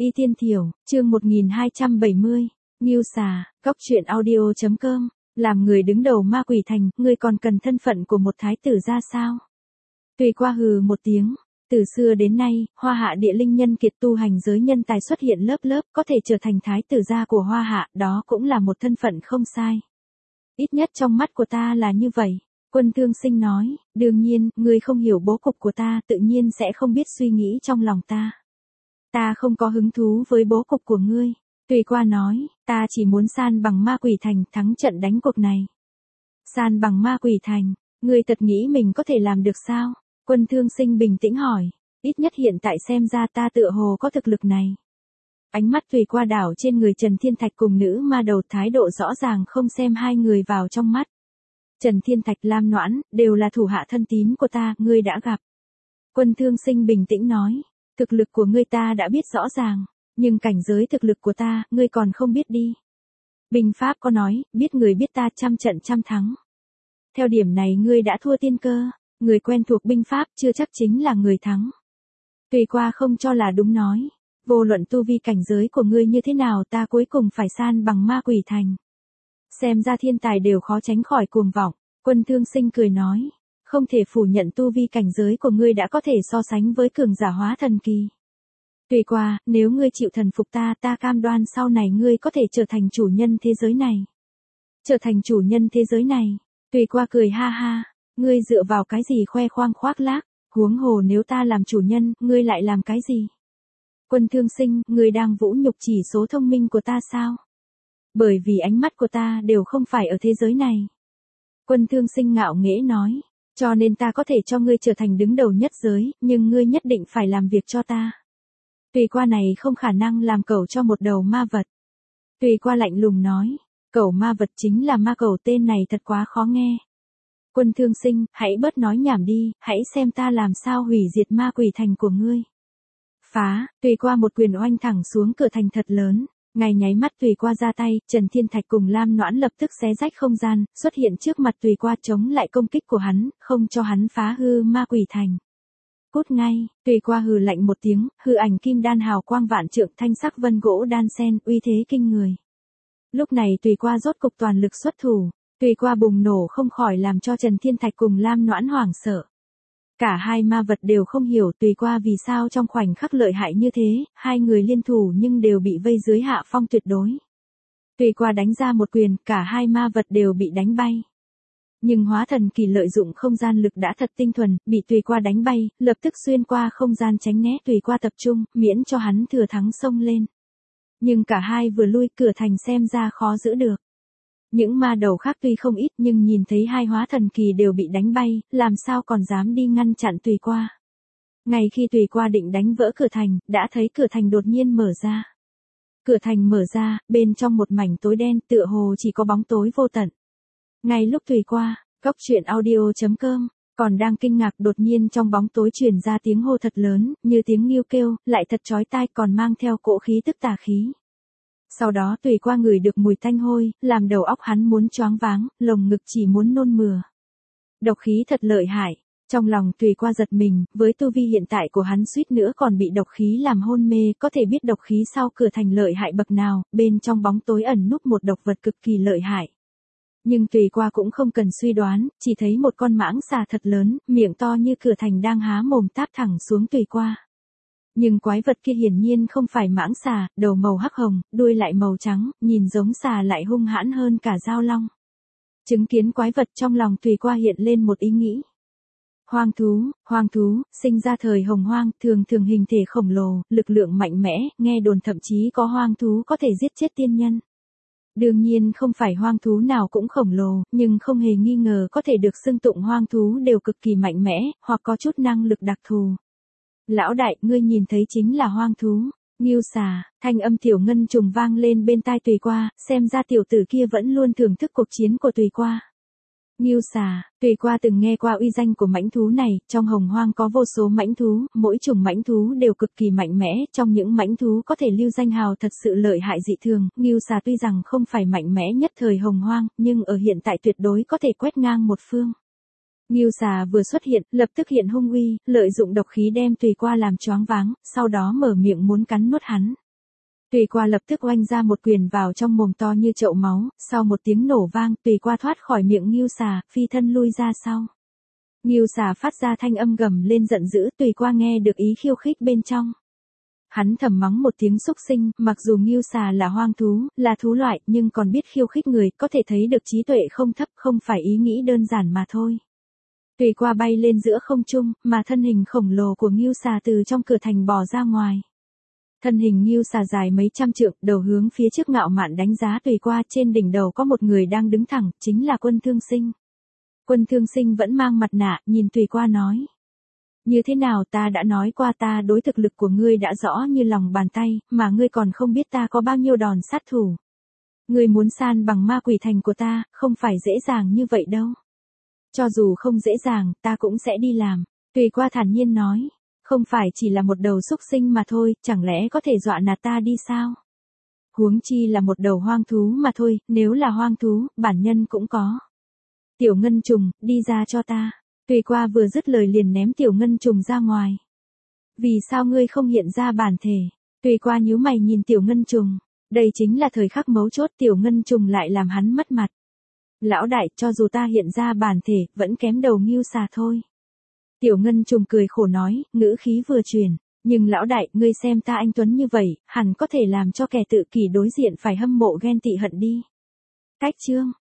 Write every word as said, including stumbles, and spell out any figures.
Y Tiên Thiểu, chương một nghìn hai trăm bảy mươi, Ngưu Xà, Cốc truyện audio chấm com, làm người đứng đầu Ma Quỷ Thành, ngươi còn cần thân phận của một thái tử ra sao? Tùy qua hừ một tiếng, từ xưa đến nay, Hoa Hạ địa linh nhân kiệt tu hành giới nhân tài xuất hiện lớp lớp, có thể trở thành thái tử gia của Hoa Hạ, đó cũng là một thân phận không sai. Ít nhất trong mắt của ta là như vậy. Quân Thương Sinh nói, đương nhiên, ngươi không hiểu bố cục của ta, tự nhiên sẽ không biết suy nghĩ trong lòng ta. Ta không có hứng thú với bố cục của ngươi. Tùy qua nói, ta chỉ muốn san bằng Ma Quỷ Thành, thắng trận đánh cuộc này. San bằng Ma Quỷ Thành, ngươi thật nghĩ mình có thể làm được sao? Quân Thương Sinh bình tĩnh hỏi, ít nhất hiện tại xem ra ta tựa hồ có thực lực này. Ánh mắt Tùy qua đảo trên người Trần Thiên Thạch cùng nữ ma đầu, thái độ rõ ràng không xem hai người vào trong mắt. Trần Thiên Thạch, Lam Noãn, đều là thủ hạ thân tín của ta, ngươi đã gặp. Quân Thương Sinh bình tĩnh nói, thực lực của ngươi ta đã biết rõ ràng, nhưng cảnh giới thực lực của ta, ngươi còn không biết đi. Binh pháp có nói, biết người biết ta trăm trận trăm thắng. Theo điểm này ngươi đã thua tiên cơ, người quen thuộc binh pháp chưa chắc chính là người thắng. Tùy qua không cho là đúng nói, vô luận tu vi cảnh giới của ngươi như thế nào ta cuối cùng phải san bằng Ma Quỷ Thành. Xem ra thiên tài đều khó tránh khỏi cuồng vọng. Quân Thương Sinh cười nói, không thể phủ nhận tu vi cảnh giới của ngươi đã có thể so sánh với cường giả hóa thần kỳ. Tùy qua, nếu ngươi chịu thần phục ta, ta cam đoan sau này ngươi có thể trở thành chủ nhân thế giới này. Trở thành chủ nhân thế giới này. Tùy qua cười ha ha, ngươi dựa vào cái gì khoe khoang khoác lác, huống hồ nếu ta làm chủ nhân, ngươi lại làm cái gì? Quân Thương Sinh, ngươi đang vũ nhục chỉ số thông minh của ta sao? Bởi vì ánh mắt của ta đều không phải ở thế giới này. Quân Thương Sinh ngạo nghễ nói, cho nên ta có thể cho ngươi trở thành đứng đầu nhất giới, nhưng ngươi nhất định phải làm việc cho ta. Tùy qua này không khả năng làm cẩu cho một đầu ma vật. Tùy qua lạnh lùng nói, cẩu ma vật chính là ma cẩu, tên này thật quá khó nghe. Quân Thương Sinh, hãy bớt nói nhảm đi, hãy xem ta làm sao hủy diệt Ma Quỷ Thành của ngươi. Phá, Tùy qua một quyền oanh thẳng xuống cửa thành thật lớn. Ngay nháy mắt Tùy qua ra tay, Trần Thiên Thạch cùng Lam Noãn lập tức xé rách không gian, xuất hiện trước mặt Tùy qua chống lại công kích của hắn, không cho hắn phá hư Ma Quỷ Thành. Cút ngay, Tùy qua hừ lạnh một tiếng, hư ảnh kim đan hào quang vạn trượng, thanh sắc vân gỗ đan sen, uy thế kinh người. Lúc này Tùy qua rốt cục toàn lực xuất thủ, Tùy qua bùng nổ không khỏi làm cho Trần Thiên Thạch cùng Lam Noãn hoảng sợ. Cả hai ma vật đều không hiểu Tùy qua vì sao trong khoảnh khắc lợi hại như thế, hai người liên thủ nhưng đều bị vây dưới hạ phong tuyệt đối. Tùy qua đánh ra một quyền, cả hai ma vật đều bị đánh bay. Nhưng hóa thần kỳ lợi dụng không gian lực đã thật tinh thuần, bị Tùy qua đánh bay, lập tức xuyên qua không gian tránh né Tùy qua tập trung, miễn cho hắn thừa thắng xông lên. Nhưng cả hai vừa lui, cửa thành xem ra khó giữ được. Những ma đầu khác tuy không ít nhưng nhìn thấy hai hóa thần kỳ đều bị đánh bay, làm sao còn dám đi ngăn chặn Tùy qua. Ngay khi Tùy qua định đánh vỡ cửa thành, đã thấy cửa thành đột nhiên mở ra. Cửa thành mở ra, bên trong một mảnh tối đen, tựa hồ chỉ có bóng tối vô tận. Ngay lúc Tùy qua, Cốc truyện audio chấm com, còn đang kinh ngạc, đột nhiên trong bóng tối truyền ra tiếng hô thật lớn, như tiếng nghiêu kêu, lại thật chói tai, còn mang theo cỗ khí tức tà khí. Sau đó Tùy qua ngửi được mùi tanh hôi, làm đầu óc hắn muốn choáng váng, lồng ngực chỉ muốn nôn mửa. Độc khí thật lợi hại, trong lòng Tùy qua giật mình, với tu vi hiện tại của hắn suýt nữa còn bị độc khí làm hôn mê, có thể biết độc khí sau cửa thành lợi hại bậc nào, bên trong bóng tối ẩn núp một độc vật cực kỳ lợi hại. Nhưng Tùy qua cũng không cần suy đoán, chỉ thấy một con mãng xà thật lớn, miệng to như cửa thành đang há mồm táp thẳng xuống Tùy qua. Nhưng quái vật kia hiển nhiên không phải mãng xà, đầu màu hắc hồng, đuôi lại màu trắng, nhìn giống xà lại hung hãn hơn cả dao long. Chứng kiến quái vật trong lòng Tùy qua hiện lên một ý nghĩ. Hoang thú, hoang thú, sinh ra thời hồng hoang, thường thường hình thể khổng lồ, lực lượng mạnh mẽ, nghe đồn thậm chí có hoang thú có thể giết chết tiên nhân. Đương nhiên không phải hoang thú nào cũng khổng lồ, nhưng không hề nghi ngờ có thể được xưng tụng hoang thú đều cực kỳ mạnh mẽ, hoặc có chút năng lực đặc thù. Lão đại, ngươi nhìn thấy chính là hoang thú. Ngưu Xà, thanh âm Tiểu Ngân trùng vang lên bên tai Tùy qua, xem ra tiểu tử kia vẫn luôn thưởng thức cuộc chiến của Tùy qua. Ngưu Xà, Tùy qua từng nghe qua uy danh của mãnh thú này, trong hồng hoang có vô số mãnh thú, mỗi chủng mãnh thú đều cực kỳ mạnh mẽ, trong những mãnh thú có thể lưu danh hào thật sự lợi hại dị thường. Ngưu Xà tuy rằng không phải mạnh mẽ nhất thời hồng hoang, nhưng ở hiện tại tuyệt đối có thể quét ngang một phương. Ngưu Xà vừa xuất hiện, lập tức hiện hung uy, lợi dụng độc khí đem Tùy qua làm choáng váng, sau đó mở miệng muốn cắn nuốt hắn. Tùy Qua lập tức oanh ra một quyền vào trong mồm to như chậu máu, sau một tiếng nổ vang, Tùy Qua thoát khỏi miệng Ngưu Xà, phi thân lui ra sau. Ngưu Xà phát ra thanh âm gầm lên giận dữ, Tùy Qua nghe được ý khiêu khích bên trong. Hắn thầm mắng một tiếng xúc sinh, mặc dù Ngưu Xà là hoang thú, là thú loại, nhưng còn biết khiêu khích người, có thể thấy được trí tuệ không thấp, không phải ý nghĩ đơn giản mà thôi. Tùy Qua bay lên giữa không trung, mà thân hình khổng lồ của Ngưu Xà từ trong cửa thành bò ra ngoài. Thân hình Ngưu Xà dài mấy trăm trượng, đầu hướng phía trước ngạo mạn đánh giá Tùy Qua, trên đỉnh đầu có một người đang đứng thẳng, chính là Quân Thương Sinh. Quân Thương Sinh vẫn mang mặt nạ, nhìn Tùy Qua nói. Như thế nào, ta đã nói qua ta đối thực lực của ngươi đã rõ như lòng bàn tay, mà ngươi còn không biết ta có bao nhiêu đòn sát thủ. Ngươi muốn san bằng ma quỷ thành của ta, không phải dễ dàng như vậy đâu. Cho dù không dễ dàng, ta cũng sẽ đi làm. Tùy Qua thản nhiên nói. Không phải chỉ là một đầu xúc sinh mà thôi, chẳng lẽ có thể dọa nạt ta đi sao? Huống chi là một đầu hoang thú mà thôi, nếu là hoang thú, bản nhân cũng có. Tiểu Ngân Trùng, đi ra cho ta. Tùy Qua vừa dứt lời liền ném Tiểu Ngân Trùng ra ngoài. Vì sao ngươi không hiện ra bản thể? Tùy Qua nhíu mày nhìn Tiểu Ngân Trùng. Đây chính là thời khắc mấu chốt, Tiểu Ngân Trùng lại làm hắn mất mặt. Lão đại, cho dù ta hiện ra bản thể, vẫn kém đầu Ngưu Xà thôi. Tiểu Ngân Trùng cười khổ nói, ngữ khí vừa chuyển. Nhưng lão đại, ngươi xem ta anh tuấn như vậy, hẳn có thể làm cho kẻ tự kỷ đối diện phải hâm mộ ghen tị hận đi. Cách chương.